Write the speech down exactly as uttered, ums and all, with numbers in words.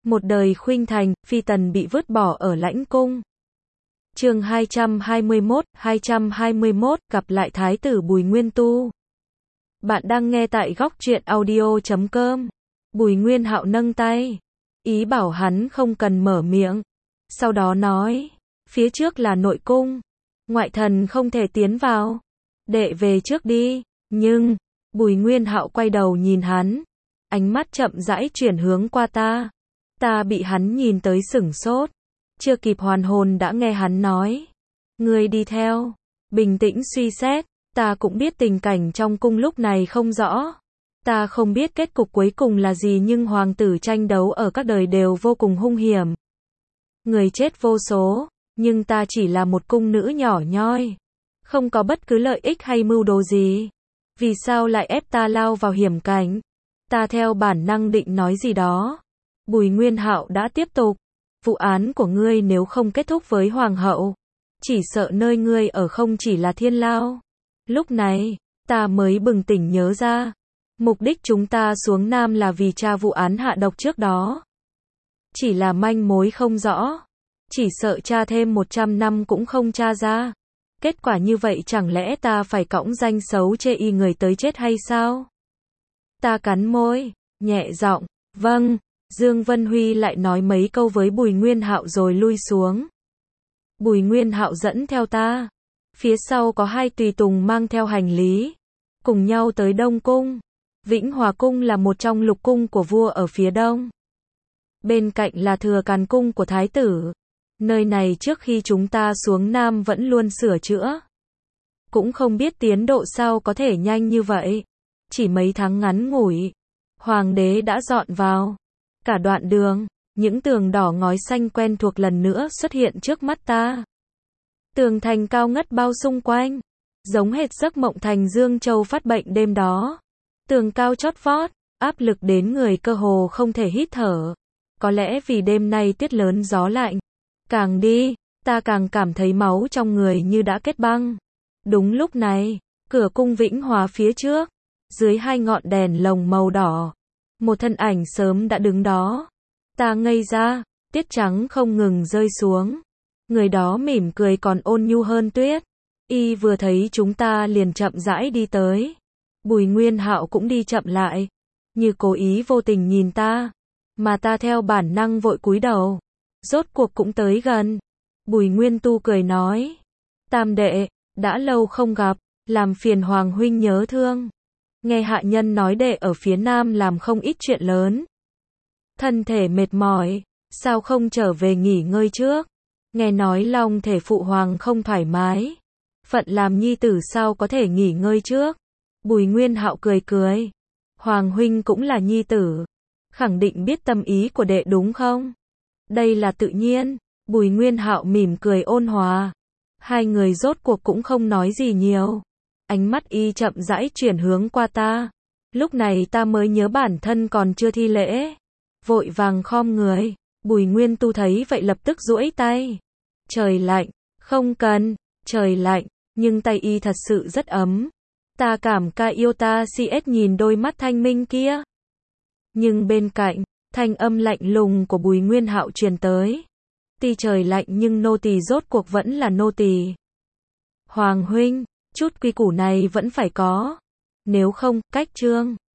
Một đời khuynh thành, phi tần bị vứt bỏ ở lãnh cung. Chương hai trăm hai mươi mốt, hai trăm hai mươi mốt, gặp lại thái tử Bùi Nguyên Tu. Bạn đang nghe tại góc truyện audio chấm com. Bùi Nguyên Hạo nâng tay, ý bảo hắn không cần mở miệng. Sau đó nói, phía trước là nội cung, ngoại thần không thể tiến vào. Đệ về trước đi. Nhưng, Bùi Nguyên Hạo quay đầu nhìn hắn, ánh mắt chậm rãi chuyển hướng qua ta. Ta bị hắn nhìn tới sửng sốt, chưa kịp hoàn hồn đã nghe hắn nói, ngươi đi theo. Bình tĩnh suy xét, ta cũng biết tình cảnh trong cung lúc này không rõ. Ta không biết kết cục cuối cùng là gì, nhưng hoàng tử tranh đấu ở các đời đều vô cùng hung hiểm. Người chết vô số, nhưng ta chỉ là một cung nữ nhỏ nhoi, không có bất cứ lợi ích hay mưu đồ gì. Vì sao lại ép ta lao vào hiểm cảnh? Ta theo bản năng định nói gì đó. Bùi Nguyên Hạo đã tiếp tục, vụ án của ngươi nếu không kết thúc với hoàng hậu, chỉ sợ nơi ngươi ở không chỉ là thiên lao. Lúc này, ta mới bừng tỉnh nhớ ra, mục đích chúng ta xuống Nam là vì tra vụ án hạ độc trước đó. Chỉ là manh mối không rõ, chỉ sợ tra thêm một trăm năm cũng không tra ra. Kết quả như vậy chẳng lẽ ta phải cõng danh xấu chê y người tới chết hay sao? Ta cắn môi, nhẹ giọng, vâng. Dương Vân Huy lại nói mấy câu với Bùi Nguyên Hạo rồi lui xuống. Bùi Nguyên Hạo dẫn theo ta. Phía sau có hai tùy tùng mang theo hành lý, cùng nhau tới Đông Cung. Vĩnh Hòa Cung là một trong lục cung của vua ở phía đông. Bên cạnh là Thừa Càn Cung của Thái tử. Nơi này trước khi chúng ta xuống Nam vẫn luôn sửa chữa. Cũng không biết tiến độ sao có thể nhanh như vậy. Chỉ mấy tháng ngắn ngủi, Hoàng đế đã dọn vào. Cả đoạn đường, những tường đỏ ngói xanh quen thuộc lần nữa xuất hiện trước mắt ta. Tường thành cao ngất bao xung quanh, giống hệt giấc mộng thành Dương Châu phát bệnh đêm đó. Tường cao chót vót, áp lực đến người cơ hồ không thể hít thở. Có lẽ vì đêm nay tuyết lớn gió lạnh. Càng đi, ta càng cảm thấy máu trong người như đã kết băng. Đúng lúc này, cửa cung Vĩnh Hòa phía trước, dưới hai ngọn đèn lồng màu đỏ, một thân ảnh sớm đã đứng đó. Ta ngây ra, tiết trắng không ngừng rơi xuống. Người đó mỉm cười còn ôn nhu hơn tuyết. Y vừa thấy chúng ta liền chậm rãi đi tới. Bùi Nguyên Hạo cũng đi chậm lại, như cố ý vô tình nhìn ta, mà ta theo bản năng vội cúi đầu. Rốt cuộc cũng tới gần. Bùi Nguyên Tu cười nói, tam đệ, đã lâu không gặp, làm phiền Hoàng huynh nhớ thương. Nghe hạ nhân nói đệ ở phía Nam làm không ít chuyện lớn, thân thể mệt mỏi, sao không trở về nghỉ ngơi trước? Nghe nói long thể phụ hoàng không thoải mái, phận làm nhi tử sao có thể nghỉ ngơi trước? Bùi Nguyên Hạo cười cười, Hoàng huynh cũng là nhi tử, khẳng định biết tâm ý của đệ đúng không? Đây là tự nhiên. Bùi Nguyên Hạo mỉm cười ôn hòa. Hai người rốt cuộc cũng không nói gì nhiều. Ánh mắt y chậm rãi chuyển hướng qua ta. Lúc này ta mới nhớ bản thân còn chưa thi lễ, vội vàng khom người. Bùi Nguyên Tu thấy vậy lập tức duỗi tay. Trời lạnh, không cần. Trời lạnh, nhưng tay y thật sự rất ấm. Ta cảm ca yêu ta si ết nhìn đôi mắt thanh minh kia. Nhưng bên cạnh, thanh âm lạnh lùng của Bùi Nguyên Hạo truyền tới. Tuy trời lạnh nhưng nô tỳ rốt cuộc vẫn là nô tỳ. Hoàng huynh, chút quy củ này vẫn phải có. Nếu không, cách trương.